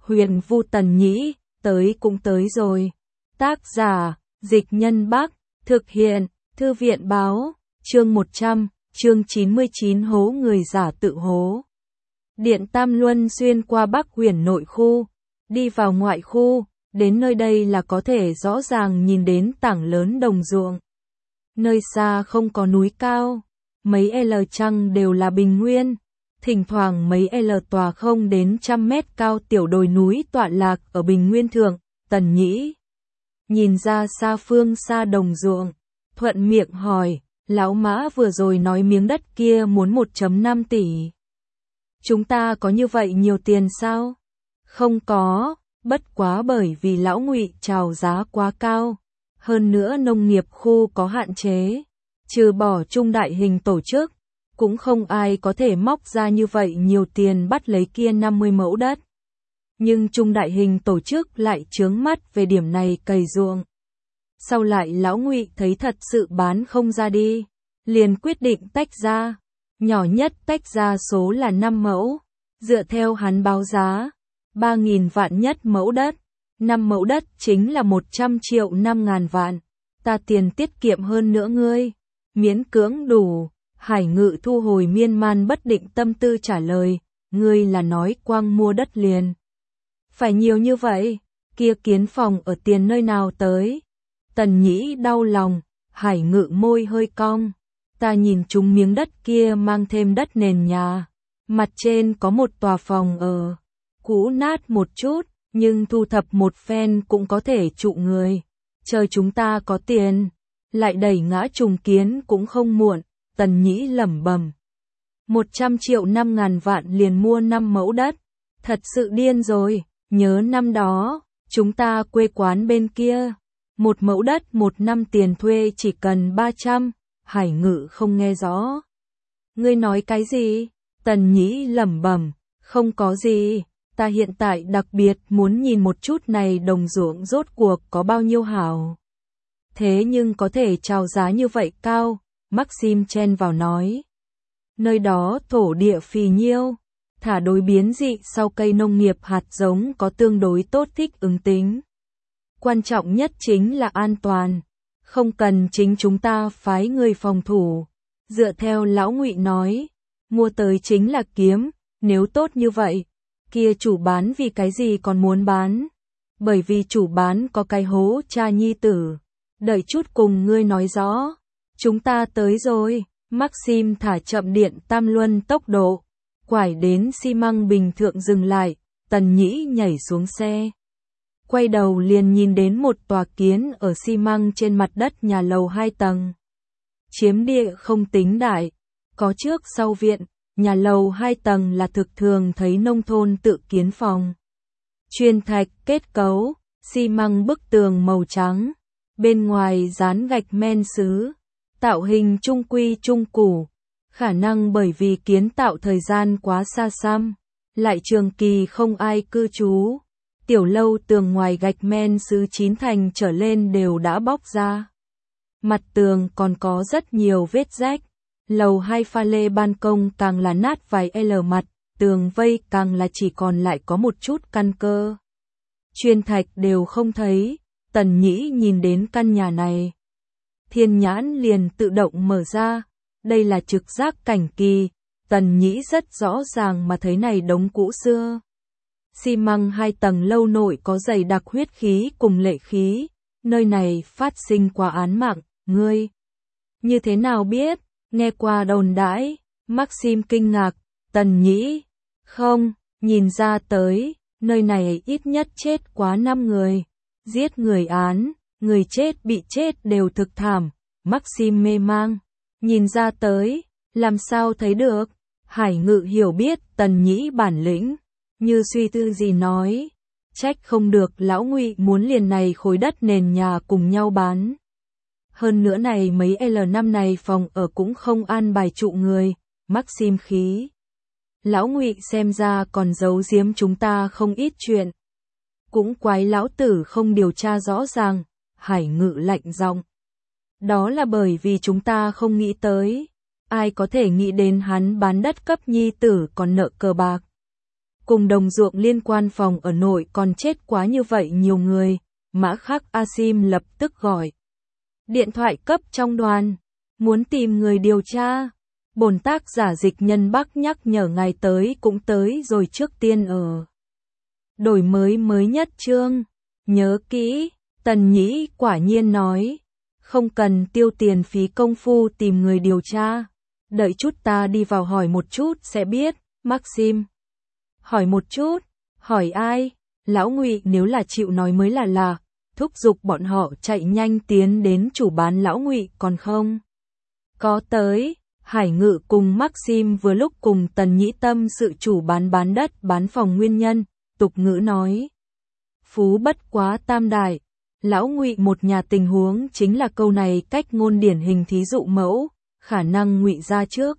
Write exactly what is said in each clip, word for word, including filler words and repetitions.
Huyền Vu Tần Nhĩ, tới cũng tới rồi. Tác giả, Dịch Nhân Bắc, thực hiện, Thư viện Báo, chương một trăm, chương chín mươi chín hố người giả tự hố. Điện Tam Luân xuyên qua Bắc Huyền nội khu, đi vào ngoại khu, đến nơi đây là có thể rõ ràng nhìn đến tảng lớn đồng ruộng. Nơi xa không có núi cao, mấy L trăng đều là bình nguyên, thỉnh thoảng mấy L tòa không đến trăm mét cao tiểu đồi núi tọa lạc ở bình nguyên thượng. Tần Nhĩ nhìn ra xa phương xa đồng ruộng, thuận miệng hỏi, lão Mã vừa rồi nói miếng đất kia muốn một phẩy năm tỷ. Chúng ta có như vậy nhiều tiền sao? Không có, bất quá bởi vì lão Ngụy chào giá quá cao. Hơn nữa nông nghiệp khu có hạn chế, trừ bỏ trung đại hình tổ chức, cũng không ai có thể móc ra như vậy nhiều tiền bắt lấy kia năm mươi mẫu đất. Nhưng trung đại hình tổ chức lại chướng mắt về điểm này cày ruộng. Sau lại lão Ngụy thấy thật sự bán không ra đi, liền quyết định tách ra, nhỏ nhất tách ra số là năm mẫu, dựa theo hắn báo giá, ba nghìn vạn nhất mẫu đất, năm mẫu đất chính là một trăm triệu năm ngàn vạn, ta tiền tiết kiệm hơn nữa ngươi, miễn cưỡng đủ. Hải Ngự thu hồi miên man bất định tâm tư trả lời, ngươi là nói quang mua đất liền. Phải nhiều như vậy, kia kiến phòng ở tiền nơi nào tới. Tần Nhĩ đau lòng, Hải Ngự môi hơi cong, ta nhìn chúng miếng đất kia mang thêm đất nền nhà, mặt trên có một tòa phòng ở, cũ nát một chút, nhưng thu thập một phen cũng có thể trụ người, chờ chúng ta có tiền, lại đẩy ngã trùng kiến cũng không muộn. Tần Nhĩ lẩm bẩm, một trăm triệu năm ngàn vạn liền mua năm mẫu đất, thật sự điên rồi, nhớ năm đó, chúng ta quê quán bên kia, một mẫu đất một năm tiền thuê chỉ cần ba trăm, Hải Ngự không nghe rõ. Ngươi nói cái gì? Tần Nhĩ lẩm bẩm, không có gì, ta hiện tại đặc biệt muốn nhìn một chút này đồng ruộng rốt cuộc có bao nhiêu hảo. Thế nhưng có thể chào giá như vậy cao. Maxim chen vào nói, nơi đó thổ địa phì nhiêu, thả đối biến dị sau cây nông nghiệp hạt giống có tương đối tốt thích ứng tính. Quan trọng nhất chính là an toàn, không cần chính chúng ta phái người phòng thủ. Dựa theo lão Ngụy nói, mua tới chính là kiếm, nếu tốt như vậy, kia chủ bán vì cái gì còn muốn bán? Bởi vì chủ bán có cái hố cha nhi tử, đợi chút cùng ngươi nói rõ. Chúng ta tới rồi, Maxim thả chậm điện Tam Luân tốc độ, quải đến xi măng bình thượng dừng lại, Tần Nhĩ nhảy xuống xe. Quay đầu liền nhìn đến một tòa kiến ở xi măng trên mặt đất nhà lầu hai tầng. Chiếm địa không tính đại, có trước sau viện, nhà lầu hai tầng là thực thường thấy nông thôn tự kiến phòng. Chuyên thạch kết cấu, xi măng bức tường màu trắng, bên ngoài dán gạch men sứ. Tạo hình trung quy trung củ, khả năng bởi vì kiến tạo thời gian quá xa xăm, lại trường kỳ không ai cư trú. Tiểu lâu tường ngoài gạch men sứ chín thành trở lên đều đã bóc ra. Mặt tường còn có rất nhiều vết rách, lầu hai pha lê ban công càng là nát vài L mặt, tường vây càng là chỉ còn lại có một chút căn cơ. Chuyên thạch đều không thấy, Tần Nhĩ nhìn đến căn nhà này. Thiên nhãn liền tự động mở ra, đây là trực giác cảnh kỳ, Tần Nhĩ rất rõ ràng mà thấy này đống cũ xưa. Xi măng hai tầng lâu nội có dày đặc huyết khí cùng lệ khí, nơi này phát sinh qua án mạng, ngươi. Như thế nào biết, nghe qua đồn đãi, Maxim kinh ngạc, Tần Nhĩ, không, nhìn ra tới, nơi này ít nhất chết quá năm người, giết người án. Người chết bị chết đều thực thảm, Maxim mê mang, nhìn ra tới, làm sao thấy được, Hải Ngự hiểu biết Tần Nhĩ bản lĩnh, như suy tư gì nói, trách không được lão Ngụy muốn liền này khối đất nền nhà cùng nhau bán. Hơn nữa này mấy L năm này phòng ở cũng không an bài trụ người, Maxim khí. Lão Ngụy xem ra còn giấu giếm chúng ta không ít chuyện. Cũng quái lão tử không điều tra rõ ràng. Hải Ngự lạnh giọng. Đó là bởi vì chúng ta không nghĩ tới. Ai có thể nghĩ đến hắn bán đất cấp nhi tử còn nợ cờ bạc. cùng đồng ruộng liên quan phòng ở nội còn chết quá như vậy nhiều người, Mã Khắc Asim lập tức gọi điện thoại cấp trong đoàn, muốn tìm người điều tra. Bổn tác giả Dịch Nhân Bắc nhắc nhở ngài tới cũng tới rồi, trước tiên ở đổi mới mới nhất chương, nhớ kỹ. Tần Nhĩ quả nhiên nói, không cần tiêu tiền phí công phu tìm người điều tra, đợi chút ta đi vào hỏi một chút sẽ biết. Maxim, hỏi một chút, hỏi ai? Lão Ngụy nếu là chịu nói mới là lạ, thúc giục bọn họ chạy nhanh tiến đến chủ bán. Lão Ngụy còn không có tới. Hải Ngự cùng Maxim vừa lúc cùng Tần Nhĩ tâm sự chủ bán bán đất bán phòng nguyên nhân, tục ngữ nói, phú bất quá tam đại. Lão Ngụy một nhà tình huống chính là câu này cách ngôn điển hình, thí dụ mẫu, khả năng Ngụy ra trước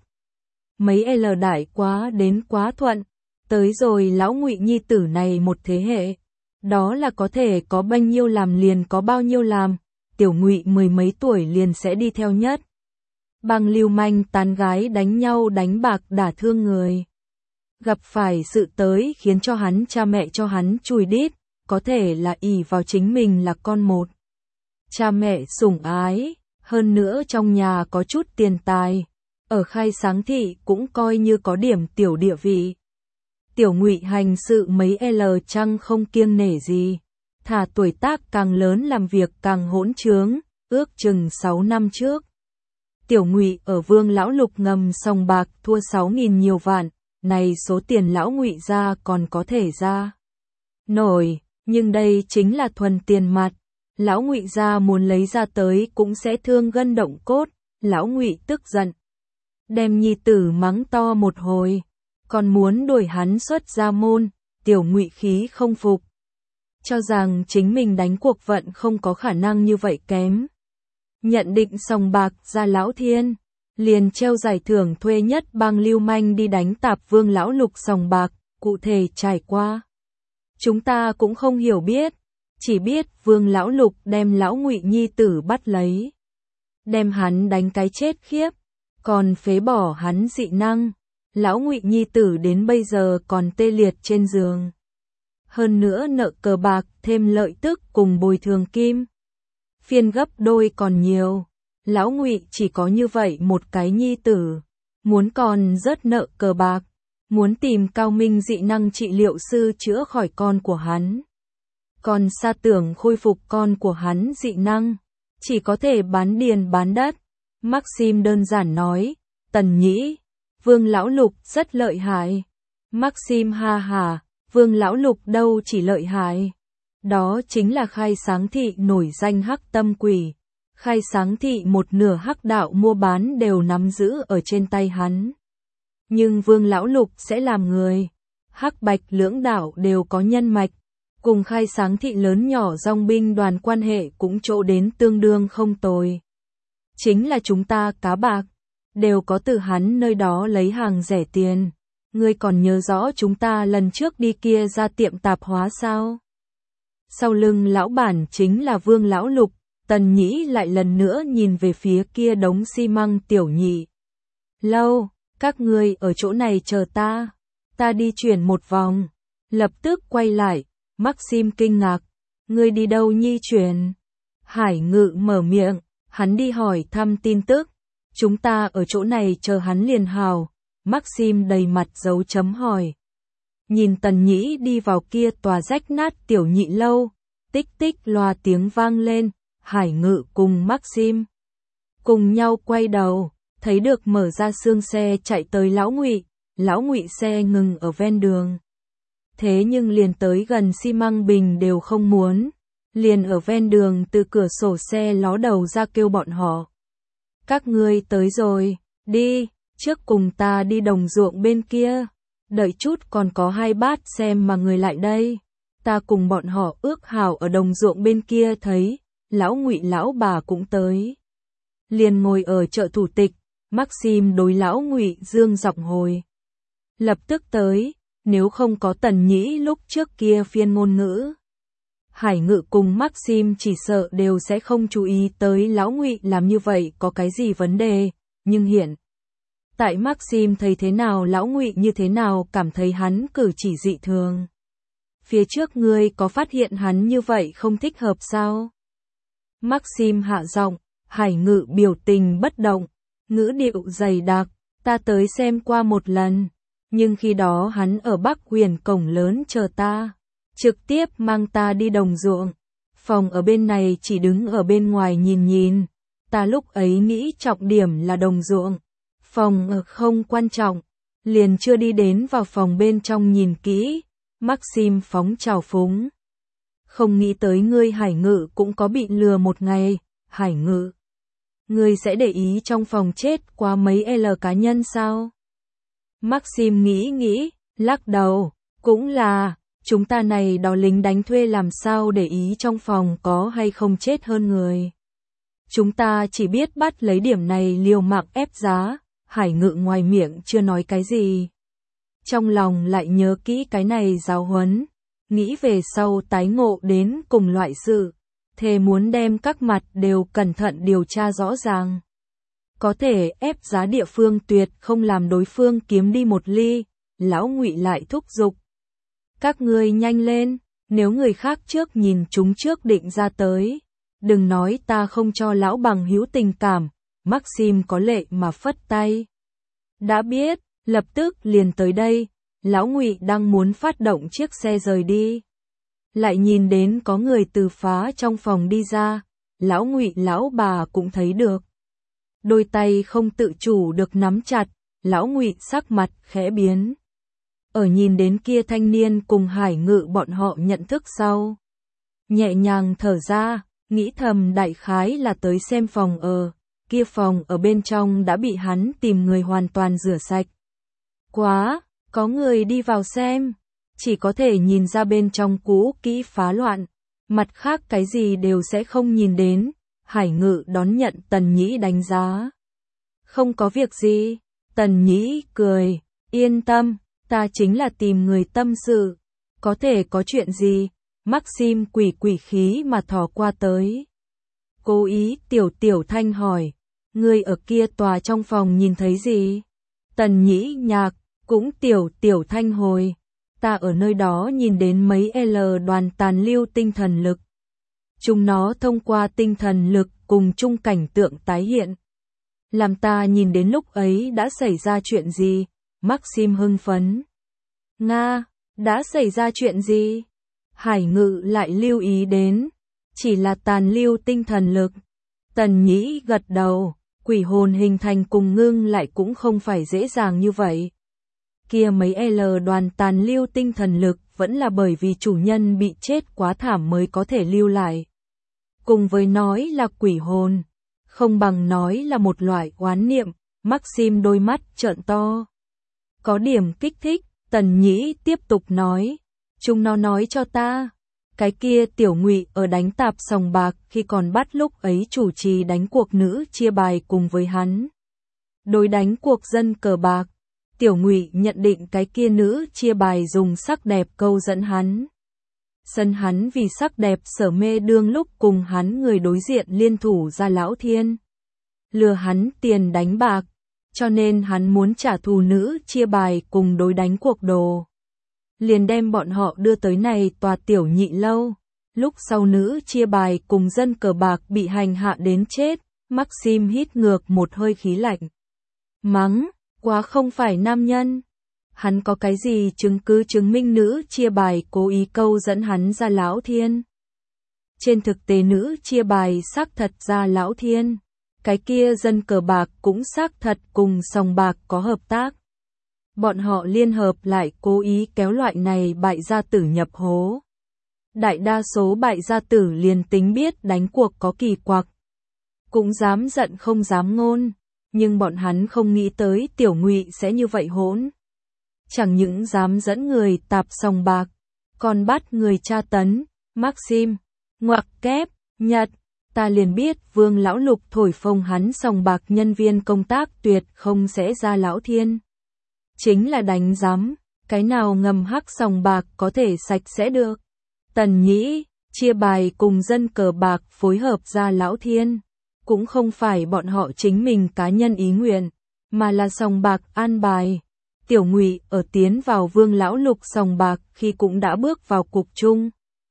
mấy L đại quá đến quá thuận, tới rồi lão Ngụy nhi tử này một thế hệ, đó là có thể có bao nhiêu làm liền có bao nhiêu làm, tiểu Ngụy mười mấy tuổi liền sẽ đi theo nhất bằng lưu manh tán gái đánh nhau đánh bạc đả thương người. Gặp phải sự tới khiến cho hắn cha mẹ cho hắn chùi đít, có thể là ỷ vào chính mình là con một cha mẹ sủng ái, hơn nữa trong nhà có chút tiền tài, ở Khai Sáng thị cũng coi như có điểm tiểu địa vị. Tiểu Ngụy hành sự mấy L chăng không kiêng nể gì, thả tuổi tác càng lớn làm việc càng hỗn trướng, ước chừng sáu năm trước. Tiểu Ngụy ở Vương lão Lục ngầm sòng bạc thua sáu nghìn nhiều vạn, này số tiền lão Ngụy ra còn có thể ra nổi, nhưng đây chính là thuần tiền mặt, lão Ngụy ra muốn lấy ra tới cũng sẽ thương gân động cốt. Lão Ngụy tức giận, đem nhi tử mắng to một hồi, còn muốn đuổi hắn xuất ra môn. Tiểu Ngụy khí không phục, cho rằng chính mình đánh cuộc vận không có khả năng như vậy kém. Nhận định sòng bạc ra lão thiên, liền treo giải thưởng thuê nhất bang lưu manh đi đánh tạp Vương lão Lục sòng bạc. Cụ thể trải qua chúng ta cũng không hiểu biết, chỉ biết Vương lão Lục đem lão Ngụy nhi tử bắt lấy, đem hắn đánh cái chết khiếp, còn phế bỏ hắn dị năng. Lão Ngụy nhi tử đến bây giờ còn tê liệt trên giường, hơn nữa nợ cờ bạc thêm lợi tức cùng bồi thường kim phiên gấp đôi còn nhiều. Lão Ngụy chỉ có như vậy một cái nhi tử, muốn còn rớt nợ cờ bạc, muốn tìm cao minh dị năng trị liệu sư chữa khỏi con của hắn, còn xa tưởng khôi phục con của hắn dị năng, chỉ có thể bán điền bán đất. Maxim đơn giản nói, Tần Nhĩ, Vương lão Lục rất lợi hại. Maxim ha hà, Vương lão Lục đâu chỉ lợi hại, đó chính là Khai Sáng thị nổi danh hắc tâm quỷ. Khai Sáng thị một nửa hắc đạo mua bán đều nắm giữ ở trên tay hắn. Nhưng Vương lão Lục sẽ làm người, hắc bạch lưỡng đạo đều có nhân mạch, cùng Khai Sáng thị lớn nhỏ dòng binh đoàn quan hệ cũng chỗ đến tương đương không tồi. Chính là chúng ta cá bạc, đều có từ hắn nơi đó lấy hàng rẻ tiền. Ngươi còn nhớ rõ chúng ta lần trước đi kia ra tiệm tạp hóa sao? Sau lưng lão bản chính là Vương lão Lục. Tần Nhĩ lại lần nữa nhìn về phía kia đống xi măng. Tiểu Nhị, lâu, các ngươi ở chỗ này chờ ta, ta đi chuyển một vòng. Lập tức quay lại, Maxim kinh ngạc, ngươi đi đâu nhi chuyển? Hải Ngự mở miệng, hắn đi hỏi thăm tin tức, chúng ta ở chỗ này chờ hắn liền hào. Maxim đầy mặt dấu chấm hỏi, nhìn Tần Nhĩ đi vào kia tòa rách nát Tiểu Nhị lâu, tích tích loa tiếng vang lên. Hải Ngự cùng Maxim cùng nhau quay đầu, thấy được mở ra xương xe chạy tới lão Ngụy. Lão Ngụy xe ngừng ở ven đường, thế nhưng liền tới gần xi măng bình đều không muốn, liền ở ven đường từ cửa sổ xe ló đầu ra kêu bọn họ, các ngươi tới rồi, đi, trước cùng ta đi đồng ruộng bên kia, đợi chút còn có hai bát xem mà người lại đây, ta cùng bọn họ ước hảo ở đồng ruộng bên kia thấy. Lão Ngụy lão bà cũng tới, liền ngồi ở chợ thủ tịch. Maxim đối lão Ngụy dương giọng hồi, lập tức tới, nếu không có Tần Nhĩ lúc trước kia phiên ngôn ngữ, Hải Ngự cùng Maxim chỉ sợ đều sẽ không chú ý tới lão Ngụy làm như vậy có cái gì vấn đề, nhưng hiện Tại Maxim thấy thế nào lão Ngụy như thế nào cảm thấy hắn cử chỉ dị thường. Phía trước ngươi có phát hiện hắn như vậy không thích hợp sao? Maxim hạ giọng, Hải Ngự biểu tình bất động, ngữ điệu dày đặc, ta tới xem qua một lần, nhưng khi đó hắn ở Bắc Huyền cổng lớn chờ ta, trực tiếp mang ta đi đồng ruộng. Phòng ở bên này chỉ đứng ở bên ngoài nhìn nhìn, ta lúc ấy nghĩ trọng điểm là đồng ruộng, phòng ở không quan trọng, liền chưa đi đến vào phòng bên trong nhìn kỹ. Maxim phóng trào phúng. Không nghĩ tới ngươi Hải Ngự cũng có bị lừa một ngày, Hải Ngự. Ngươi sẽ để ý trong phòng chết quá mấy L cá nhân sao? Maxim nghĩ nghĩ, lắc đầu, cũng là, chúng ta này đó lính đánh thuê làm sao để ý trong phòng có hay không chết hơn người. Chúng ta chỉ biết bắt lấy điểm này liều mạng ép giá, Hải Ngự ngoài miệng chưa nói cái gì. Trong lòng lại nhớ kỹ cái này giáo huấn, nghĩ về sau tái ngộ đến cùng loại sự, thề muốn đem các mặt đều cẩn thận điều tra rõ ràng. Có thể ép giá địa phương tuyệt không làm đối phương kiếm đi một ly, lão Ngụy lại thúc giục. Các ngươi nhanh lên, nếu người khác trước nhìn chúng trước định ra tới, đừng nói ta không cho lão bằng hữu tình cảm, Maxim có lệ mà phất tay. Đã biết. Lập tức liền tới đây, lão Ngụy đang muốn phát động chiếc xe rời đi. Lại nhìn đến có người từ phá trong phòng đi ra, lão Ngụy lão bà cũng thấy được. Đôi tay không tự chủ được nắm chặt, lão Ngụy sắc mặt khẽ biến. Ở nhìn đến kia thanh niên cùng Hải Ngự bọn họ nhận thức sau. Nhẹ nhàng thở ra, nghĩ thầm đại khái là tới xem phòng ở, kia phòng ở bên trong đã bị hắn tìm người hoàn toàn rửa sạch. Quá, có người đi vào xem, chỉ có thể nhìn ra bên trong cũ kỹ phá loạn, mặt khác cái gì đều sẽ không nhìn đến. Hải Ngự đón nhận Tần Nhĩ đánh giá. Không có việc gì, Tần Nhĩ cười, yên tâm, ta chính là tìm người tâm sự, có thể có chuyện gì. Maxim quỷ quỷ khí mà thò qua tới. Cố ý tiểu tiểu thanh hỏi, người ở kia tòa trong phòng nhìn thấy gì? Tần Nhĩ nhạc, cũng tiểu tiểu thanh hồi, ta ở nơi đó nhìn đến mấy L đoàn tàn lưu tinh thần lực. Chúng nó thông qua tinh thần lực cùng chung cảnh tượng tái hiện. Làm ta nhìn đến lúc ấy đã xảy ra chuyện gì? Maxim hưng phấn. Nga, đã xảy ra chuyện gì? Hải Ngự lại lưu ý đến, chỉ là tàn lưu tinh thần lực. Tần Nhĩ gật đầu, quỷ hồn hình thành cùng ngưng lại cũng không phải dễ dàng như vậy. Kia mấy L đoàn tàn lưu tinh thần lực vẫn là bởi vì chủ nhân bị chết quá thảm mới có thể lưu lại. Cùng với nói là quỷ hồn, không bằng nói là một loại oán niệm. Maxim đôi mắt trợn to. Có điểm kích thích, Tần Nhĩ tiếp tục nói. Chúng nó nói cho ta, cái kia tiểu Ngụy ở đánh tạp sòng bạc khi còn bắt lúc ấy chủ trì đánh cuộc nữ chia bài cùng với hắn. Đối đánh cuộc dân cờ bạc, tiểu Ngụy nhận định cái kia nữ chia bài dùng sắc đẹp câu dẫn hắn. Sân hắn vì sắc đẹp sở mê đương lúc cùng hắn người đối diện liên thủ ra lão thiên. Lừa hắn tiền đánh bạc, cho nên hắn muốn trả thù nữ chia bài cùng đối đánh cuộc đồ. Liền đem bọn họ đưa tới này tòa tiểu nhị lâu. Lúc sau nữ chia bài cùng dân cờ bạc bị hành hạ đến chết, Maxim hít ngược một hơi khí lạnh. Mắng, quá không phải nam nhân. Hắn có cái gì chứng cứ chứng minh nữ chia bài cố ý câu dẫn hắn ra lão thiên? Trên thực tế nữ chia bài xác thật ra lão thiên. Cái kia dân cờ bạc cũng xác thật cùng sòng bạc có hợp tác. Bọn họ liên hợp lại cố ý kéo loại này bại gia tử nhập hố. Đại đa số bại gia tử liền tính biết đánh cuộc có kỳ quặc, cũng dám giận không dám ngôn, nhưng bọn hắn không nghĩ tới tiểu Ngụy sẽ như vậy hỗn. Chẳng những dám dẫn người tạp sòng bạc, còn bắt người tra tấn. Maxim, ngoặc kép, nhật, ta liền biết Vương lão lục thổi phồng hắn sòng bạc nhân viên công tác tuyệt không sẽ ra lão thiên. Chính là đánh giám, cái nào ngầm hắc sòng bạc có thể sạch sẽ được. Tần Nhĩ, chia bài cùng dân cờ bạc phối hợp ra lão thiên, cũng không phải bọn họ chính mình cá nhân ý nguyện, mà là sòng bạc an bài. Tiểu Ngụy ở tiến vào Vương Lão Lục sòng bạc khi cũng đã bước vào cục chung.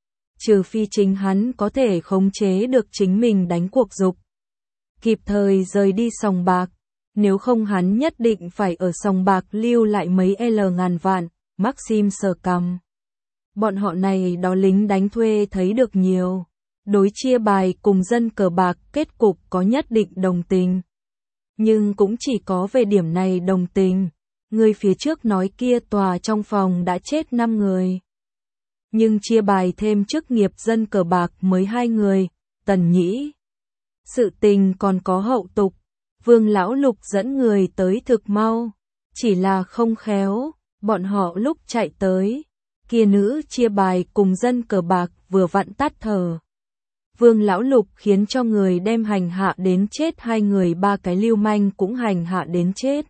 Trừ phi chính hắn có thể khống chế được chính mình đánh cuộc dục, kịp thời rời đi sòng bạc, nếu không hắn nhất định phải ở sòng bạc lưu lại mấy L ngàn vạn. Maxim sờ cằm. Bọn họ này đó lính đánh thuê thấy được nhiều, đối chia bài cùng dân cờ bạc kết cục có nhất định đồng tình. Nhưng cũng chỉ có về điểm này đồng tình. Người phía trước nói kia tòa trong phòng đã chết năm người. Nhưng chia bài thêm chức nghiệp dân cờ bạc mới hai người, Tần Nhĩ. Sự tình còn có hậu tục, Vương Lão Lục dẫn người tới thực mau, chỉ là không khéo, bọn họ lúc chạy tới, kia nữ chia bài cùng dân cờ bạc vừa vặn tắt thở. Vương Lão Lục khiến cho người đem hành hạ đến chết hai người, ba cái lưu manh cũng hành hạ đến chết.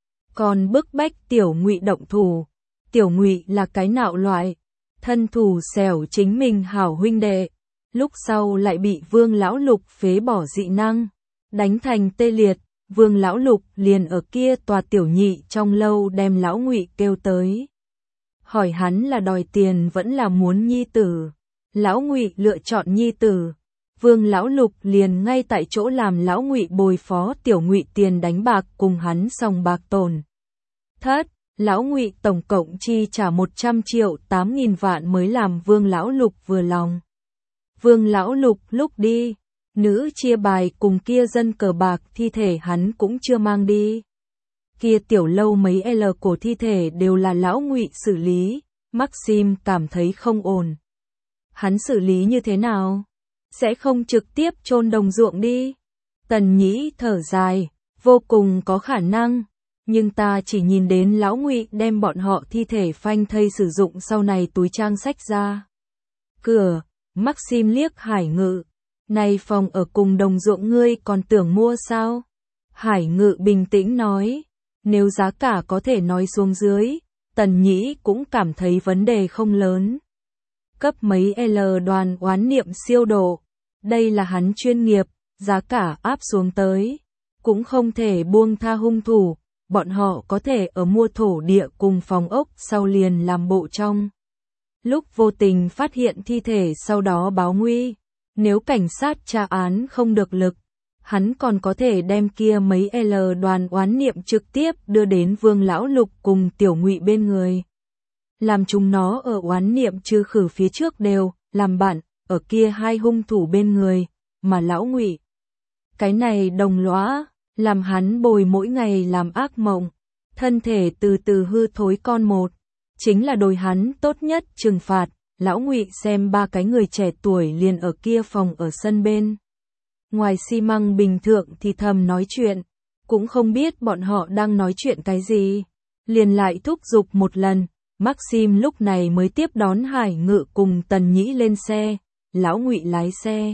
Còn bức bách Tiểu Ngụy động thủ. Tiểu Ngụy là cái nạo loại, thân thủ xẻo chính mình hảo huynh đệ, lúc sau lại bị Vương Lão Lục phế bỏ dị năng, đánh thành tê liệt. Vương Lão Lục liền ở kia tòa tiểu nhị trong lâu đem Lão Ngụy kêu tới, hỏi hắn là đòi tiền vẫn là muốn nhi tử. Lão Ngụy lựa chọn nhi tử. Vương Lão Lục liền ngay tại chỗ làm Lão Ngụy bồi phó Tiểu Ngụy tiền đánh bạc cùng hắn sòng bạc tổn thất. Lão Ngụy tổng cộng chi trả một trăm triệu tám nghìn vạn mới làm Vương Lão Lục vừa lòng. Vương Lão Lục lúc đi, nữ chia bài cùng kia dân cờ bạc thi thể hắn cũng chưa mang đi. Kia tiểu lâu mấy L cổ thi thể đều là Lão Ngụy xử lý. Maxim cảm thấy không ổn. Hắn xử lý như thế nào? Sẽ không trực tiếp chôn đồng ruộng đi? Tần Nhĩ thở dài, vô cùng có khả năng, nhưng ta chỉ nhìn đến Lão Ngụy đem bọn họ thi thể phanh thây sử dụng sau này túi trang sách ra. Cửa, Maxim liếc Hải Ngự, này phòng ở cùng đồng ruộng ngươi còn tưởng mua sao? Hải Ngự bình tĩnh nói, nếu giá cả có thể nói xuống dưới, Tần Nhĩ cũng cảm thấy vấn đề không lớn. Cấp mấy L đoàn oán niệm siêu độ, đây là hắn chuyên nghiệp, giá cả áp xuống tới, cũng không thể buông tha hung thủ, bọn họ có thể ở mua thổ địa cùng phòng ốc sau liền làm bộ trong. Lúc vô tình phát hiện thi thể sau đó báo nguy, nếu cảnh sát tra án không được lực, hắn còn có thể đem kia mấy L đoàn oán niệm trực tiếp đưa đến Vương Lão Lục cùng Tiểu Ngụy bên người. Làm chúng nó ở oán niệm trừ khử phía trước đều, làm bạn, ở kia hai hung thủ bên người, mà Lão Ngụy. Cái này đồng lõa, làm hắn bồi mỗi ngày làm ác mộng, thân thể từ từ hư thối con một, chính là đối hắn tốt nhất trừng phạt. Lão Ngụy xem ba cái người trẻ tuổi liền ở kia phòng ở sân bên ngoài xi măng bình thượng thì thầm nói chuyện, cũng không biết bọn họ đang nói chuyện cái gì, liền lại thúc giục một lần. Maxim lúc này mới tiếp đón Hải Ngự cùng Tần Nhĩ lên xe, Lão Ngụy lái xe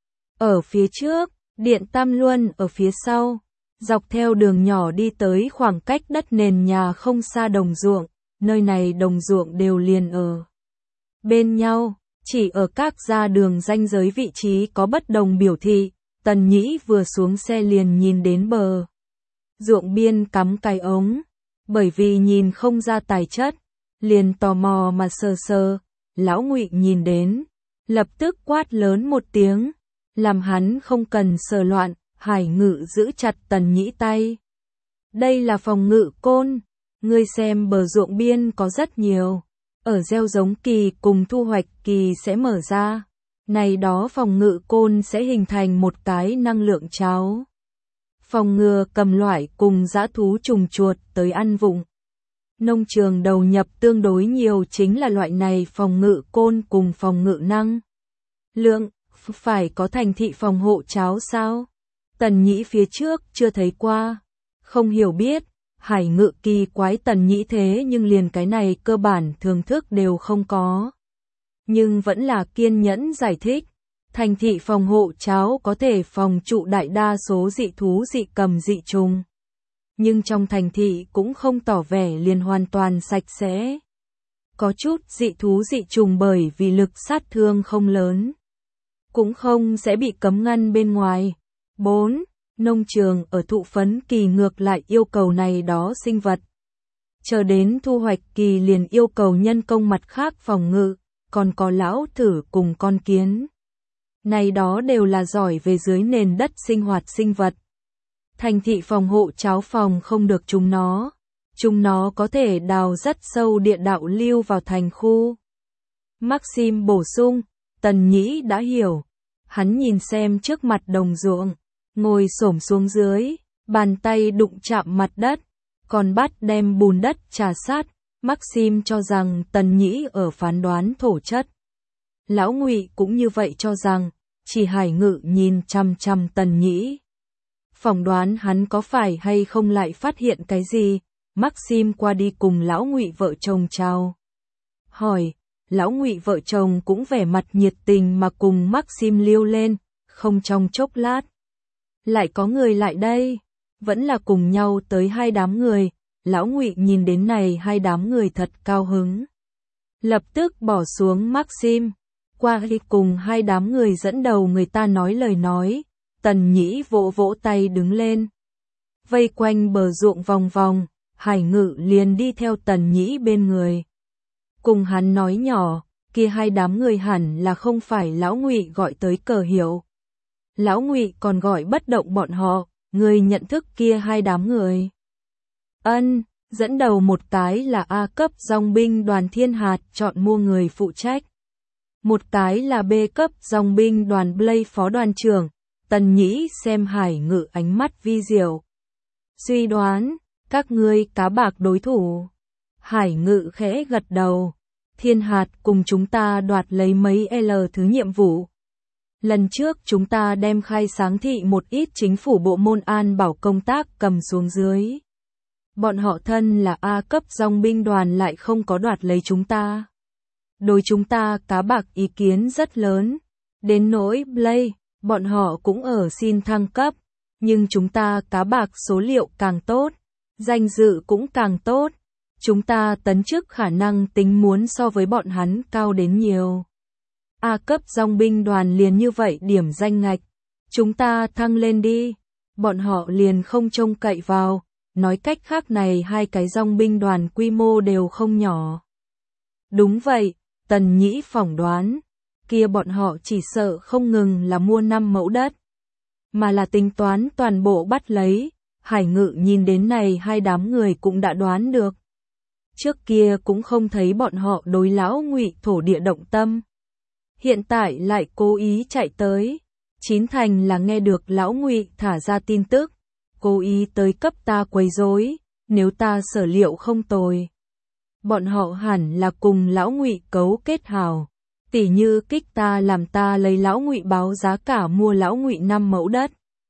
ở phía trước, Điện Tam Luân ở phía sau, dọc theo đường nhỏ đi tới khoảng cách đất nền nhà không xa đồng ruộng, nơi này đồng ruộng đều liền ở bên nhau, chỉ ở các ra đường ranh giới vị trí có bất đồng biểu thị. Tần Nhĩ vừa xuống xe liền nhìn đến bờ ruộng biên cắm cái ống, bởi vì nhìn không ra tài chất, liền tò mò mà sờ sờ. Lão Ngụy nhìn đến, lập tức quát lớn một tiếng, làm hắn không cần sờ loạn. Hải Ngự giữ chặt Tần Nhĩ tay. Đây là phòng ngự côn, ngươi xem bờ ruộng biên có rất nhiều, ở gieo giống kỳ cùng thu hoạch kỳ sẽ mở ra, này đó phòng ngự côn sẽ hình thành một cái năng lượng cháo, phòng ngừa cầm loại cùng dã thú trùng chuột tới ăn vụng. Nông trường đầu nhập tương đối nhiều chính là loại này phòng ngự côn cùng phòng ngự năng lượng. Phải có thành thị phòng hộ cháo sao? Tần Nhĩ phía trước chưa thấy qua, không hiểu biết. Hải Ngự kỳ quái Tần Nhĩ thế nhưng liền cái này cơ bản thường thức đều không có. Nhưng vẫn là kiên nhẫn giải thích, thành thị phòng hộ cháo có thể phòng trụ đại đa số dị thú dị cầm dị trùng. Nhưng trong thành thị cũng không tỏ vẻ liền hoàn toàn sạch sẽ. Có chút dị thú dị trùng bởi vì lực sát thương không lớn, cũng không sẽ bị cấm ngăn bên ngoài. bốn. Nông trường ở thụ phấn kỳ ngược lại yêu cầu này đó sinh vật. Chờ đến thu hoạch kỳ liền yêu cầu nhân công mặt khác phòng ngự, còn có lão thử cùng con kiến. Này đó đều là giỏi về dưới nền đất sinh hoạt sinh vật. Thành thị phòng hộ cháo phòng không được chúng nó. Chúng nó có thể đào rất sâu địa đạo lưu vào thành khu. Maxim bổ sung, Tần Nhĩ đã hiểu. Hắn nhìn xem trước mặt đồng ruộng, ngồi xổm xuống dưới, bàn tay đụng chạm mặt đất, còn bắt đem bùn đất trà sát. Maxim cho rằng Tần Nhĩ ở phán đoán thổ chất. Lão Ngụy cũng như vậy cho rằng, chỉ Hải Ngự nhìn chằm chằm Tần Nhĩ. Phỏng đoán hắn có phải hay không lại phát hiện cái gì. Maxim qua đi cùng Lão Ngụy vợ chồng chào. Hỏi, Lão Ngụy vợ chồng cũng vẻ mặt nhiệt tình mà cùng Maxim liêu lên, không trong chốc lát. Lại có người lại đây, vẫn là cùng nhau tới hai đám người. Lão Ngụy nhìn đến này hai đám người thật cao hứng. Lập tức bỏ xuống Maxim, qua đi cùng hai đám người dẫn đầu người ta nói lời nói. Tần Nhĩ vỗ vỗ tay đứng lên. Vây quanh bờ ruộng vòng vòng, Hải Ngự liền đi theo Tần Nhĩ bên người. Cùng hắn nói nhỏ, kia hai đám người hẳn là không phải Lão Ngụy gọi tới cờ hiệu. Lão Ngụy còn gọi bất động bọn họ, người nhận thức kia hai đám người. Ân, dẫn đầu một cái là A cấp dòng binh đoàn Thiên Hạt chọn mua người phụ trách. Một cái là B cấp dòng binh đoàn Blade phó đoàn trưởng. Tần Nhĩ xem Hải Ngự ánh mắt vi diệu. Suy đoán, các ngươi cá bạc đối thủ. Hải Ngự khẽ gật đầu. Thiên Hạt cùng chúng ta đoạt lấy mấy L thứ nhiệm vụ. Lần trước chúng ta đem khai sáng thị một ít chính phủ bộ môn an bảo công tác cầm xuống dưới. Bọn họ thân là A cấp dòng binh đoàn lại không có đoạt lấy chúng ta. Đối chúng ta cá bạc ý kiến rất lớn. Đến nỗi Blade, bọn họ cũng ở xin thăng cấp. Nhưng chúng ta cá bạc số liệu càng tốt. Danh dự cũng càng tốt. Chúng ta tấn chức khả năng tính muốn so với bọn hắn cao đến nhiều. A cấp dòng binh đoàn liền như vậy điểm danh ngạch. Chúng ta thăng lên đi. Bọn họ liền không trông cậy vào. Nói cách khác này hai cái dòng binh đoàn quy mô đều không nhỏ. Đúng vậy, Tần Nhĩ phỏng đoán. Kia bọn họ chỉ sợ không ngừng là mua năm mẫu đất. Mà là tính toán toàn bộ bắt lấy. Hải Ngự nhìn đến này hai đám người cũng đã đoán được. Trước kia cũng không thấy bọn họ đối Lão Ngụy thổ địa động tâm. Hiện tại lại cố ý chạy tới. Chín thành là nghe được Lão Ngụy thả ra tin tức. Cố ý tới cấp ta quấy rối, nếu ta sở liệu không tồi. Bọn họ hẳn là cùng Lão Ngụy cấu kết hảo. Tỉ như kích ta làm ta lấy Lão Ngụy báo giá cả mua Lão Ngụy năm mẫu đất.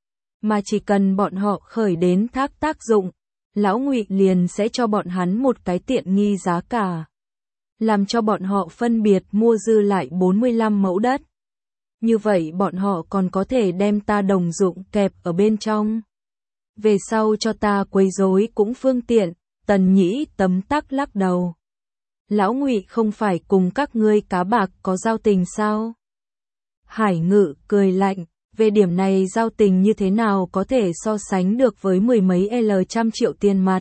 Mà chỉ cần bọn họ khởi đến thác tác dụng, Lão Ngụy liền sẽ cho bọn hắn một cái tiện nghi giá cả. Làm cho bọn họ phân biệt mua dư lại bốn mươi lăm mẫu đất. Như vậy bọn họ còn có thể đem ta đồng dụng kẹp ở bên trong. Về sau cho ta quấy rối cũng phương tiện. Tần Nhĩ tấm tắc lắc đầu. Lão Ngụy không phải cùng các ngươi cá bạc có giao tình sao? Hải Ngự cười lạnh, về điểm này giao tình như thế nào có thể so sánh được với mười mấy L trăm triệu tiền mặt.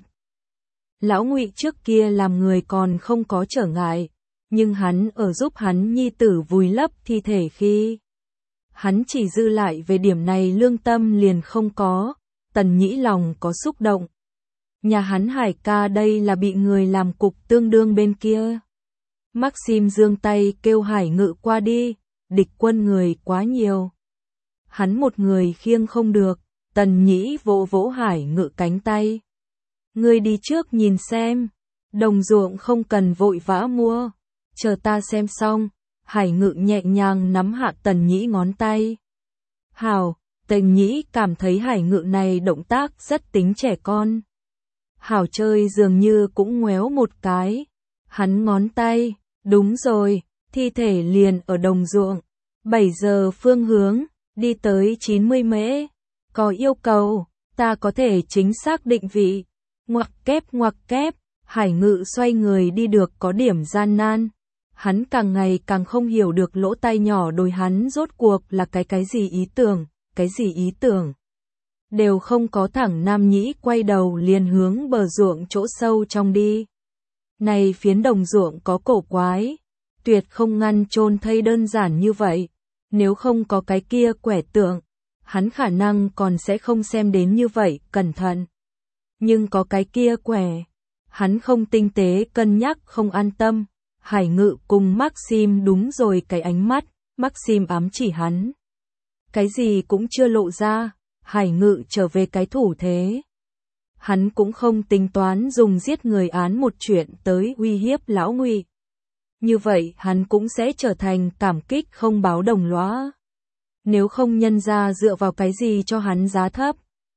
Lão Ngụy trước kia làm người còn không có trở ngại, nhưng hắn ở giúp hắn nhi tử vùi lấp thi thể khi. Hắn chỉ dư lại về điểm này lương tâm liền không có. Tần Nhĩ lòng có xúc động. Nhà hắn Hải ca đây là bị người làm cục tương đương bên kia. Maxim giương tay kêu Hải Ngự qua đi, địch quân người quá nhiều. Hắn một người khiêng không được. Tần Nhĩ vỗ vỗ Hải Ngự cánh tay. Ngươi đi trước nhìn xem. Đồng ruộng không cần vội vã mua. Chờ ta xem xong. Hải Ngự nhẹ nhàng nắm hạ Tần Nhĩ ngón tay. Hảo. Tần Nhĩ cảm thấy Hải Ngự này động tác rất tính trẻ con. Hảo chơi dường như cũng ngoéo một cái. Hắn ngón tay, đúng rồi, thi thể liền ở đồng ruộng. bảy giờ phương hướng, đi tới chín mươi mễ. Có yêu cầu, ta có thể chính xác định vị. Ngoặc kép ngoặc kép, Hải Ngự xoay người đi được có điểm gian nan. Hắn càng ngày càng không hiểu được lỗ tai nhỏ đôi hắn rốt cuộc là cái cái gì ý tưởng. Cái gì ý tưởng? đều không có thẳng Nam Nhĩ quay đầu liền hướng bờ ruộng chỗ sâu trong đi. Này phiến đồng ruộng có cổ quái, tuyệt không ngăn chôn thây đơn giản như vậy, nếu không có cái kia quẻ tượng, hắn khả năng còn sẽ không xem đến như vậy cẩn thận. Nhưng có cái kia quẻ, hắn không tinh tế cân nhắc không an tâm. Hải Ngự cùng Maxim đúng rồi cái ánh mắt, Maxim ám chỉ hắn. Cái gì cũng chưa lộ ra, Hải Ngự trở về cái thủ thế. Hắn cũng không tính toán dùng giết người án một chuyện tới uy hiếp lão Ngụy. Như vậy hắn cũng sẽ trở thành cảm kích không báo đồng lõa. Nếu không nhân ra dựa vào cái gì cho hắn giá thấp.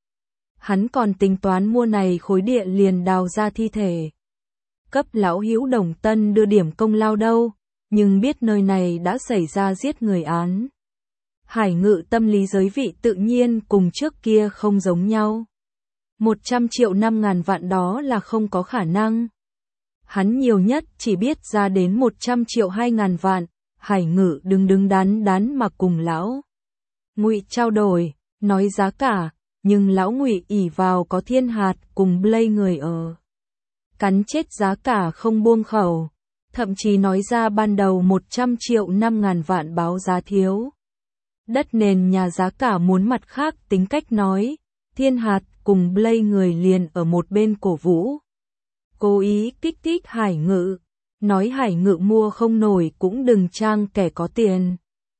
Hắn còn tính toán mua này khối địa liền đào ra thi thể. Cấp lão hữu Đồng Tân đưa điểm công lao đâu, nhưng biết nơi này đã xảy ra giết người án. Hải Ngự tâm lý giới vị tự nhiên cùng trước kia không giống nhau. một trăm triệu năm ngàn vạn đó là không có khả năng. Hắn nhiều nhất chỉ biết ra đến một trăm triệu hai ngàn vạn, Hải Ngự đứng đứng đắn đắn mà cùng lão Ngụy trao đổi, nói giá cả, nhưng lão Ngụy ỷ vào có Thiên Hạt cùng Blay người ở. Cắn chết giá cả không buông khẩu, thậm chí nói ra ban đầu một trăm triệu năm ngàn vạn báo giá thiếu. Đất nền nhà giá cả muốn mặt khác tính cách nói, Thiên Hạt cùng Blay người liền ở một bên cổ vũ. Cố ý kích thích Hải Ngự, nói Hải Ngự mua không nổi cũng đừng trang kẻ có tiền.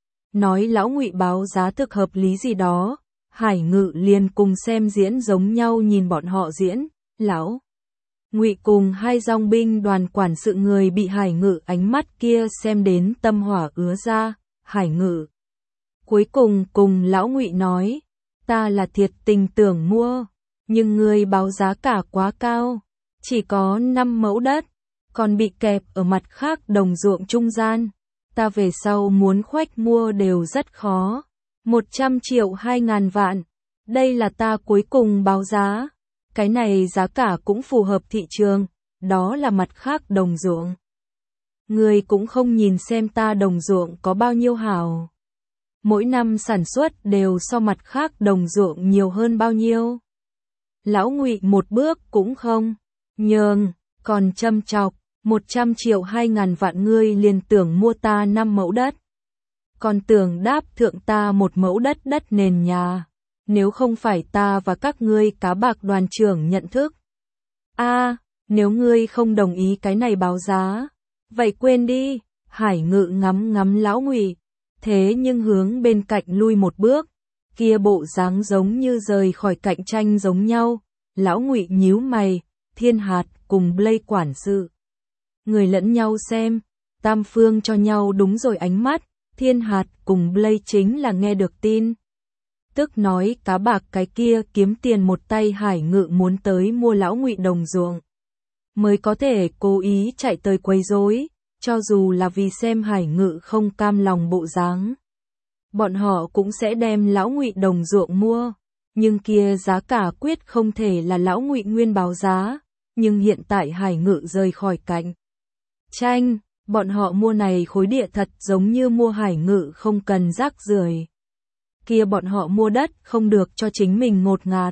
Nói lão Ngụy báo giá thực hợp lý gì đó, Hải Ngự liền cùng xem diễn giống nhau nhìn bọn họ diễn, lão Ngụy cùng hai dòng binh đoàn quản sự người bị Hải Ngự ánh mắt kia xem đến tâm hỏa ứa ra, Hải Ngự cuối cùng cùng lão Ngụy nói, ta là thiệt tình tưởng mua, nhưng người báo giá cả quá cao, chỉ có năm mẫu đất, còn bị kẹp ở mặt khác đồng ruộng trung gian, ta về sau muốn khoách mua đều rất khó, một trăm triệu hai ngàn vạn, đây là ta cuối cùng báo giá. Cái này giá cả cũng phù hợp thị trường, đó là mặt khác đồng ruộng. Người cũng không nhìn xem ta đồng ruộng có bao nhiêu hảo. Mỗi năm sản xuất đều so mặt khác đồng ruộng nhiều hơn bao nhiêu. Lão Ngụy một bước cũng không nhường, còn châm chọc, một trăm triệu hai ngàn vạn ngươi liền tưởng mua ta năm mẫu đất. Còn tưởng đáp thượng ta một mẫu đất đất nền nhà. Nếu không phải ta và các ngươi cá bạc đoàn trưởng nhận thức. A, à, nếu ngươi không đồng ý cái này báo giá, vậy quên đi, Hải Ngự ngắm ngắm lão Ngụy, thế nhưng hướng bên cạnh lui một bước, kia bộ dáng giống như rời khỏi cạnh tranh giống nhau, lão Ngụy nhíu mày, Thiên Hạt cùng Blay quản sự. Người lẫn nhau xem, tam phương cho nhau đúng rồi ánh mắt, Thiên Hạt cùng Blay chính là nghe được tin. Tức nói cá bạc cái kia kiếm tiền một tay Hải Ngự muốn tới mua lão Ngụy đồng ruộng. Mới có thể cố ý chạy tới quấy rối, cho dù là vì xem Hải Ngự không cam lòng bộ dáng. Bọn họ cũng sẽ đem lão Ngụy đồng ruộng mua, nhưng kia giá cả quyết không thể là lão Ngụy nguyên báo giá, nhưng hiện tại Hải Ngự rời khỏi cạnh tranh, bọn họ mua này khối địa thật giống như mua Hải Ngự không cần rác rưởi. Kia bọn họ mua đất không được cho chính mình ngột ngạt.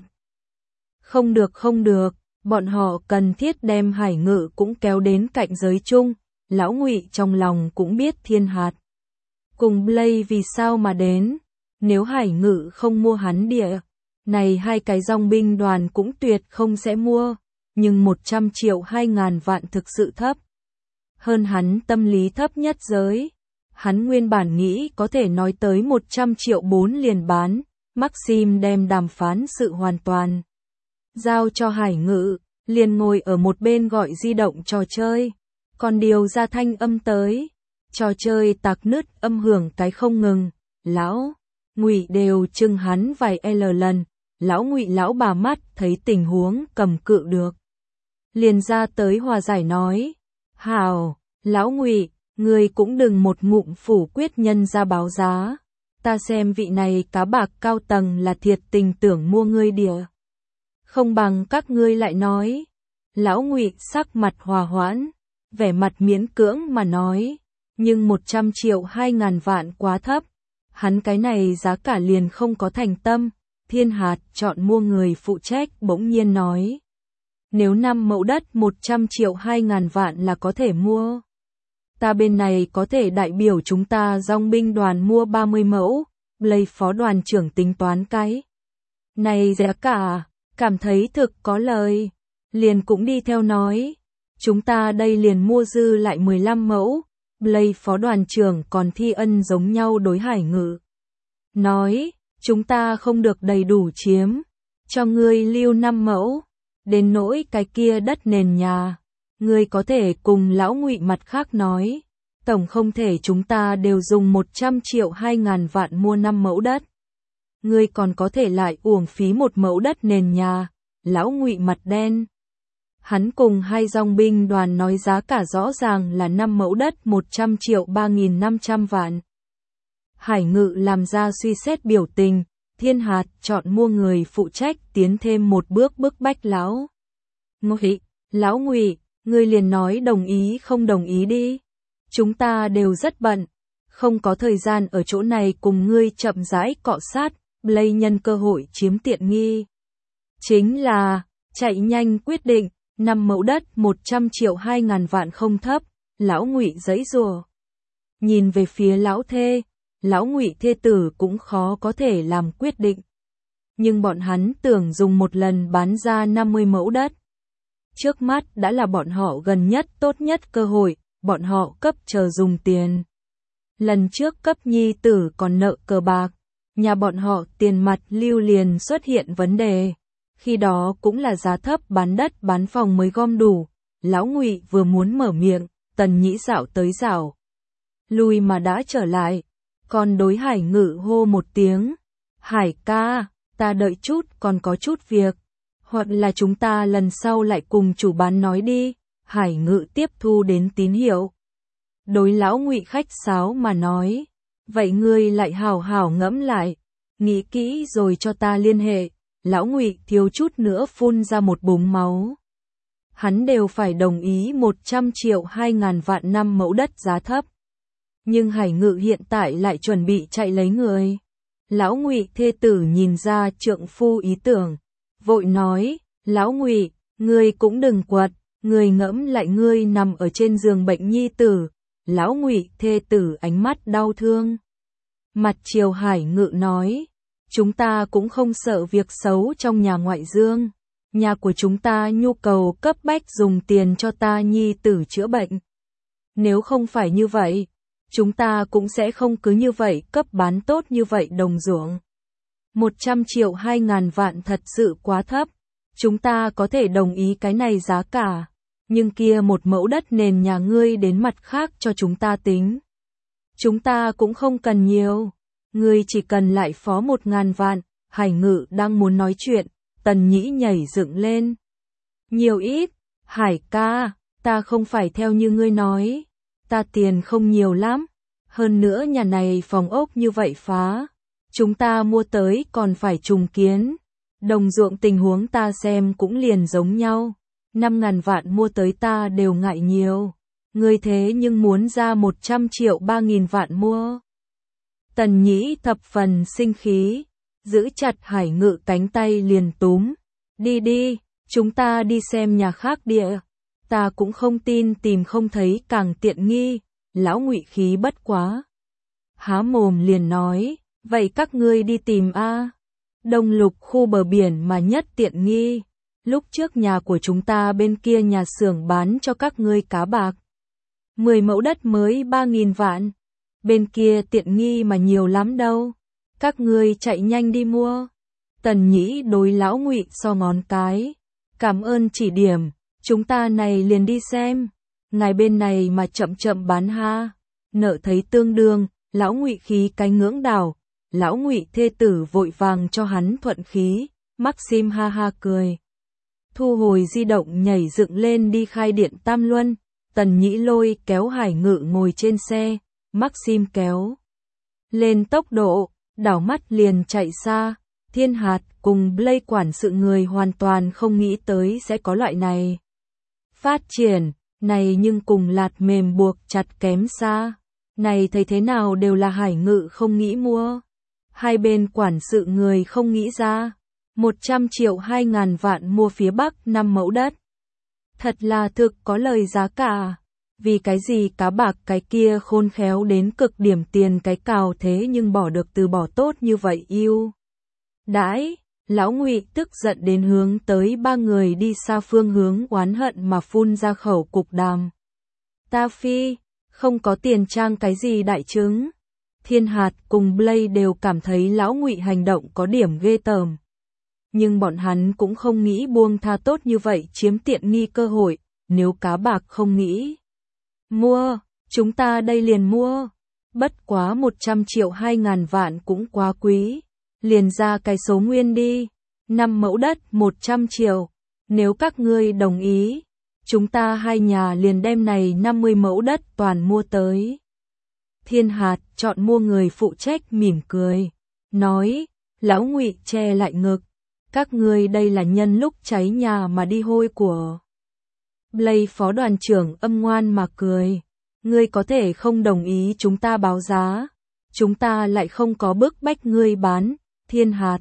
Không được không được, bọn họ cần thiết đem Hải Ngự cũng kéo đến cạnh giới chung, lão Ngụy trong lòng cũng biết Thiên Hạt. Cùng Blay vì sao mà đến, nếu Hải Ngự không mua hắn địa, này hai cái dòng binh đoàn cũng tuyệt không sẽ mua, nhưng một trăm triệu hai ngàn vạn thực sự thấp. Hơn hắn tâm lý thấp nhất giới. Hắn nguyên bản nghĩ có thể nói tới một trăm triệu bốn liền bán, Maxim đem đàm phán sự hoàn toàn. Giao cho Hải Ngự, liền ngồi ở một bên gọi di động trò chơi, còn điều ra thanh âm tới. Trò chơi tạc nứt âm hưởng cái không ngừng, lão Ngụy đều chừng hắn vài L lần, lão Ngụy lão bà mắt thấy tình huống cầm cự được. Liền ra tới hòa giải nói, hảo, lão Ngụy, ngươi cũng đừng một ngụm phủ quyết nhân ra báo giá. Ta xem vị này cá bạc cao tầng là thiệt tình tưởng mua ngươi địa. Không bằng các ngươi lại nói. Lão Ngụy sắc mặt hòa hoãn, vẻ mặt miễn cưỡng mà nói. Nhưng một trăm triệu hai ngàn vạn quá thấp. Hắn cái này giá cả liền không có thành tâm. Thiên Hạt chọn mua người phụ trách bỗng nhiên nói. Nếu năm mẫu đất một trăm triệu hai ngàn vạn là có thể mua. Ta bên này có thể đại biểu chúng ta dòng binh đoàn mua ba mươi mẫu, Blake phó đoàn trưởng tính toán cái. Này giá cả, cảm thấy thực có lời, liền cũng đi theo nói. Chúng ta đây liền mua dư lại mười lăm mẫu, Blake phó đoàn trưởng còn thi ân giống nhau đối Hải Ngự. Nói, chúng ta không được đầy đủ chiếm, cho ngươi lưu năm mẫu, đến nỗi cái kia đất nền nhà. Ngươi có thể cùng lão Ngụy mặt khác nói, tổng không thể chúng ta đều dùng một trăm triệu hai ngàn vạn mua năm mẫu đất. Ngươi còn có thể lại uổng phí một mẫu đất nền nhà, lão Ngụy mặt đen. Hắn cùng hai dòng binh đoàn nói giá cả rõ ràng là năm mẫu đất một trăm triệu ba nghìn năm trăm vạn. Hải Ngự làm ra suy xét biểu tình, Thiên Hạt chọn mua người phụ trách tiến thêm một bước bức bách lão Ngụy. Lão Ngụy, ngươi liền nói đồng ý không đồng ý đi. Chúng ta đều rất bận, không có thời gian ở chỗ này cùng ngươi chậm rãi cọ sát, Blake nhân cơ hội chiếm tiện nghi. Chính là, chạy nhanh quyết định, năm mẫu đất một trăm triệu hai ngàn vạn không thấp, lão Ngụy giãy giụa. Nhìn về phía lão thê, lão Ngụy thê tử cũng khó có thể làm quyết định. Nhưng bọn hắn tưởng dùng một lần bán ra năm mươi mẫu đất. Trước mắt đã là bọn họ gần nhất tốt nhất cơ hội, bọn họ cấp chờ dùng tiền. Lần trước cấp nhi tử còn nợ cờ bạc, nhà bọn họ tiền mặt lưu liền xuất hiện vấn đề. Khi đó cũng là giá thấp bán đất bán phòng mới gom đủ, lão Ngụy vừa muốn mở miệng, Tần Nhĩ dạo tới dạo lui mà đã trở lại, còn đối Hải Ngự hô một tiếng, Hải ca, ta đợi chút còn có chút việc, hoặc là chúng ta lần sau lại cùng chủ bán nói đi. Hải Ngự tiếp thu đến tín hiệu, đối lão Ngụy khách sáo mà nói, vậy ngươi lại hào hào ngẫm lại, nghĩ kỹ rồi cho ta liên hệ. Lão Ngụy thiếu chút nữa phun ra một búng máu. Hắn đều phải đồng ý một trăm triệu hai ngàn vạn năm mẫu đất giá thấp. Nhưng Hải Ngự hiện tại lại chuẩn bị chạy lấy người. Lão Ngụy thê tử nhìn ra trượng phu ý tưởng, vội nói, lão Ngụy, ngươi cũng đừng quật, ngươi ngẫm lại ngươi nằm ở trên giường bệnh nhi tử. Lão Ngụy thê tử ánh mắt đau thương. Mặt chiều Hải Ngự nói, chúng ta cũng không sợ việc xấu trong nhà ngoại dương. Nhà của chúng ta nhu cầu cấp bách dùng tiền cho ta nhi tử chữa bệnh. Nếu không phải như vậy, chúng ta cũng sẽ không cứ như vậy cấp bán tốt như vậy đồng ruộng. một trăm triệu hai ngàn vạn thật sự quá thấp. Chúng ta có thể đồng ý cái này giá cả. Nhưng kia một mẫu đất nền nhà ngươi đến mặt khác cho chúng ta tính. Chúng ta cũng không cần nhiều. Ngươi chỉ cần lại phó một ngàn vạn. Hải Ngự đang muốn nói chuyện, Tần Nhĩ nhảy dựng lên. Nhiều ít, Hải ca, ta không phải theo như ngươi nói. Ta tiền không nhiều lắm. Hơn nữa nhà này phòng ốc như vậy phá. Chúng ta mua tới còn phải trùng kiến. Đồng ruộng tình huống ta xem cũng liền giống nhau. Năm ngàn vạn mua tới ta đều ngại nhiều. Ngươi thế nhưng muốn ra một trăm triệu ba nghìn vạn mua. Tần Nhĩ thập phần sinh khí, giữ chặt Hải Ngự cánh tay liền túm. Đi đi, chúng ta đi xem nhà khác địa. Ta cũng không tin tìm không thấy càng tiện nghi. Lão Ngụy khí bất quá. Há mồm liền nói, vậy các ngươi đi tìm a. Đông Lục khu bờ biển mà nhất tiện nghi. Lúc trước nhà của chúng ta bên kia nhà xưởng bán cho các ngươi cá bạc. mười mẫu đất mới ba nghìn vạn. Bên kia tiện nghi mà nhiều lắm đâu. Các ngươi chạy nhanh đi mua. Tần Nhĩ đối lão Ngụy so ngón cái. Cảm ơn chỉ điểm, chúng ta này liền đi xem. Ngài bên này mà chậm chậm bán ha. Nợ thấy tương đương, lão Ngụy khí cái ngưỡng đảo. Lão Ngụy thê tử vội vàng cho hắn thuận khí. Maxim ha ha cười. Thu hồi di động nhảy dựng lên đi khai điện Tam Luân. Tần Nhĩ lôi kéo Hải Ngự ngồi trên xe. Maxim kéo lên tốc độ, đảo mắt liền chạy xa. Thiên Hạt cùng Blake quản sự người hoàn toàn không nghĩ tới sẽ có loại này phát triển, này nhưng cùng lạt mềm buộc chặt kém xa. Này thấy thế nào đều là Hải Ngự không nghĩ mua. Hai bên quản sự người không nghĩ ra. một trăm triệu hai ngàn vạn mua phía Bắc năm mẫu đất. Thật là thực có lời giá cả. Vì cái gì cá bạc cái kia khôn khéo đến cực điểm tiền cái cào thế nhưng bỏ được từ bỏ tốt như vậy yêu. Đãi, lão Ngụy tức giận đến hướng tới ba người đi xa phương hướng oán hận mà phun ra khẩu cục đàm. Ta phi, không có tiền trang cái gì đại chứng. Thiên Hạt cùng Blade đều cảm thấy lão Ngụy hành động có điểm ghê tởm. Nhưng bọn hắn cũng không nghĩ buông tha tốt như vậy chiếm tiện nghi cơ hội, nếu cá bạc không nghĩ. Mua, chúng ta đây liền mua. Bất quá một trăm triệu hai ngàn vạn cũng quá quý. Liền ra cái số nguyên đi. Năm mẫu đất một trăm triệu. Nếu các ngươi đồng ý, chúng ta hai nhà liền đem này năm mươi mẫu đất toàn mua tới. Thiên Hạt chọn mua người phụ trách mỉm cười. Nói, lão Ngụy che lại ngực. Các ngươi đây là nhân lúc cháy nhà mà đi hôi của. Blade phó đoàn trưởng âm ngoan mà cười. Ngươi có thể không đồng ý chúng ta báo giá. Chúng ta lại không có bức bách ngươi bán, Thiên Hạt.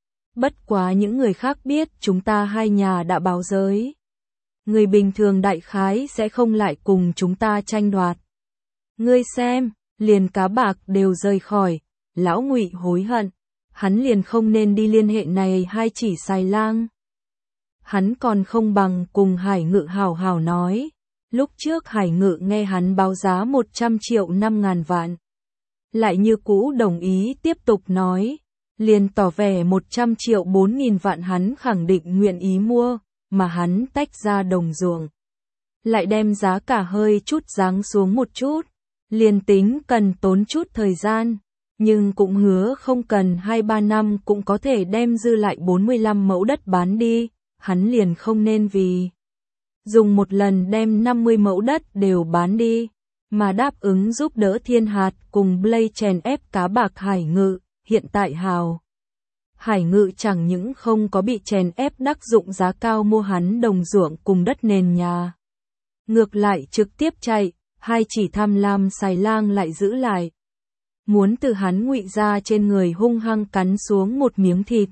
Bất quá những người khác biết chúng ta hai nhà đã báo giới. Người bình thường đại khái sẽ không lại cùng chúng ta tranh đoạt. Ngươi xem, liền cá bạc đều rời khỏi, lão Ngụy hối hận. Hắn liền không nên đi liên hệ này hai chỉ xài lang. Hắn còn không bằng cùng Hải Ngự hào hào nói. Lúc trước Hải Ngự nghe hắn báo giá một trăm triệu năm ngàn vạn. Lại như cũ đồng ý tiếp tục nói. Liền tỏ vẻ một trăm triệu bốn nghìn vạn hắn khẳng định nguyện ý mua, mà hắn tách ra đồng ruộng. Lại đem giá cả hơi chút giáng xuống một chút. Liền tính cần tốn chút thời gian. Nhưng cũng hứa không cần hai ba năm cũng có thể đem dư lại bốn mươi lăm mẫu đất bán đi, hắn liền không nên vì dùng một lần đem năm mươi mẫu đất đều bán đi, mà đáp ứng giúp đỡ Thiên Hạt cùng Blade chèn ép cá bạc Hải Ngự, hiện tại hào. Hải Ngự chẳng những không có bị chèn ép đắc dụng giá cao mua hắn đồng ruộng cùng đất nền nhà. Ngược lại trực tiếp chạy, hai chỉ tham lam xài lang lại giữ lại. Muốn từ hắn Ngụy ra trên người hung hăng cắn xuống một miếng thịt.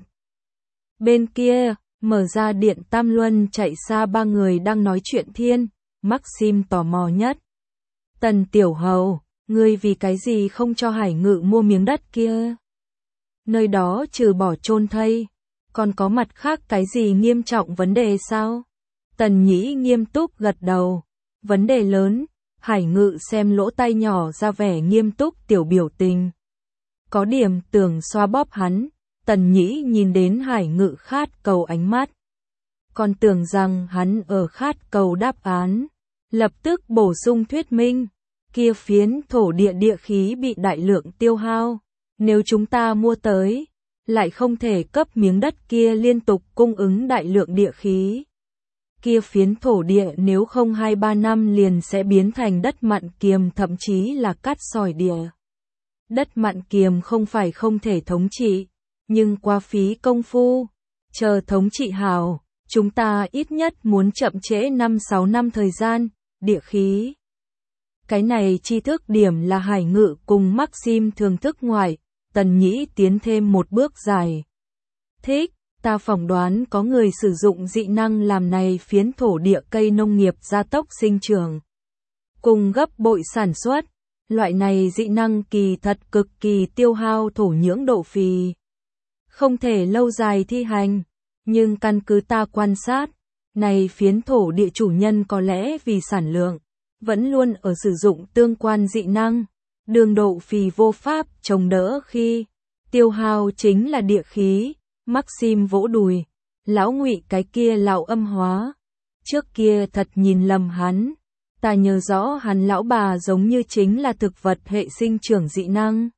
Bên kia, mở ra điện Tam Luân chạy xa ba người đang nói chuyện thiên, Maxim tò mò nhất. Tần Tiểu Hầu, ngươi vì cái gì không cho Hải Ngự mua miếng đất kia? Nơi đó trừ bỏ chôn thây, còn có mặt khác cái gì nghiêm trọng vấn đề sao? Tần Nhĩ nghiêm túc gật đầu, vấn đề lớn. Hải Ngự xem lỗ tai nhỏ ra vẻ nghiêm túc tiểu biểu tình. Có điểm tưởng xoa bóp hắn, Tần Nhĩ nhìn đến Hải Ngự khát cầu ánh mắt. Còn tưởng rằng hắn ở khát cầu đáp án. Lập tức bổ sung thuyết minh. Kia phiến thổ địa địa khí bị đại lượng tiêu hao. Nếu chúng ta mua tới, lại không thể cấp miếng đất kia liên tục cung ứng đại lượng địa khí. Kia phiến thổ địa nếu không hai ba năm liền sẽ biến thành đất mặn kiềm thậm chí là cát sỏi địa. Đất mặn kiềm không phải không thể thống trị, nhưng qua phí công phu, chờ thống trị hào, chúng ta ít nhất muốn chậm trễ năm sáu năm thời gian, địa khí. Cái này tri thức điểm là Hải Ngự cùng Maxim thường thức ngoài, Tần Nhĩ tiến thêm một bước dài. Thích. Ta phỏng đoán có người sử dụng dị năng làm này phiến thổ địa cây nông nghiệp gia tốc sinh trưởng. Cùng gấp bội sản xuất, loại này dị năng kỳ thật cực kỳ tiêu hao thổ nhưỡng độ phì. Không thể lâu dài thi hành, nhưng căn cứ ta quan sát, này phiến thổ địa chủ nhân có lẽ vì sản lượng, vẫn luôn ở sử dụng tương quan dị năng, đường độ phì vô pháp chống đỡ khi tiêu hao chính là địa khí. Maxim vỗ đùi, lão Ngụy cái kia lão âm hóa. Trước kia thật nhìn lầm hắn, ta nhớ rõ hắn lão bà giống như chính là thực vật hệ sinh trưởng dị năng.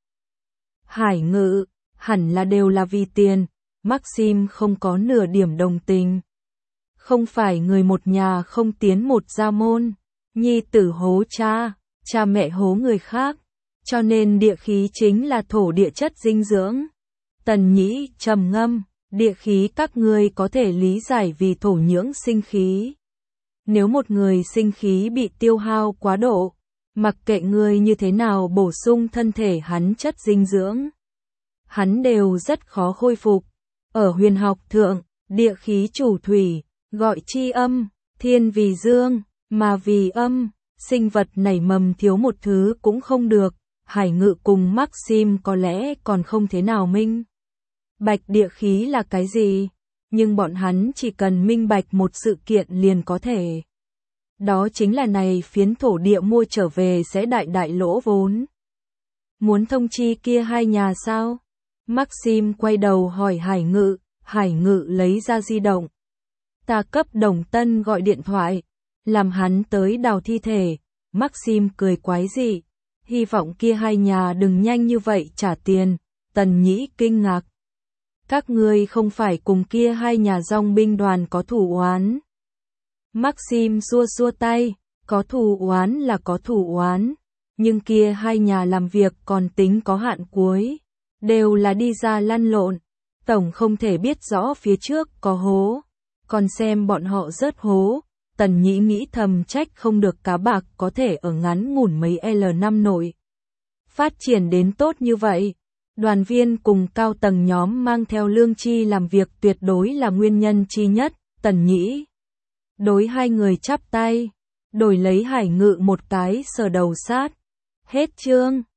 Hải Ngự, hẳn là đều là vì tiền, Maxim không có nửa điểm đồng tình. Không phải người một nhà không tiến một gia môn, nhi tử hố cha, cha mẹ hố người khác, cho nên địa khí chính là thổ địa chất dinh dưỡng. Tần Nhĩ trầm ngâm, địa khí các ngươi có thể lý giải vì thổ nhưỡng sinh khí. Nếu một người sinh khí bị tiêu hao quá độ, mặc kệ ngươi như thế nào bổ sung thân thể hắn chất dinh dưỡng, hắn đều rất khó khôi phục. Ở huyền học thượng, địa khí chủ thủy, gọi chi âm, thiên vì dương, mà vì âm, sinh vật nảy mầm thiếu một thứ cũng không được. Hải Ngự cùng Maxim có lẽ còn không thế nào minh bạch địa khí là cái gì, nhưng bọn hắn chỉ cần minh bạch một sự kiện liền có thể. Đó chính là này phiến thổ địa mua trở về sẽ đại đại lỗ vốn. Muốn thông chi kia hai nhà sao? Maxim quay đầu hỏi Hải Ngự, Hải Ngự lấy ra di động. Ta cấp Đồng Tân gọi điện thoại, làm hắn tới đào thi thể. Maxim cười quái dị, hy vọng kia hai nhà đừng nhanh như vậy trả tiền. Tần Nhĩ kinh ngạc. Các ngươi không phải cùng kia hai nhà dòng binh đoàn có thủ oán. Maxim xua xua tay, có thủ oán là có thủ oán, nhưng kia hai nhà làm việc còn tính có hạn cuối, đều là đi ra lăn lộn, tổng không thể biết rõ phía trước có hố, còn xem bọn họ rớt hố. Tần Nhĩ nghĩ thầm trách không được cá bạc có thể ở ngắn ngủn mấy L năm nội phát triển đến tốt như vậy. Đoàn viên cùng cao tầng nhóm mang theo lương chi làm việc tuyệt đối là nguyên nhân chi nhất. Tần Nhĩ đối hai người chắp tay, đổi lấy Hải Ngự một cái sờ đầu sát. Hết chương.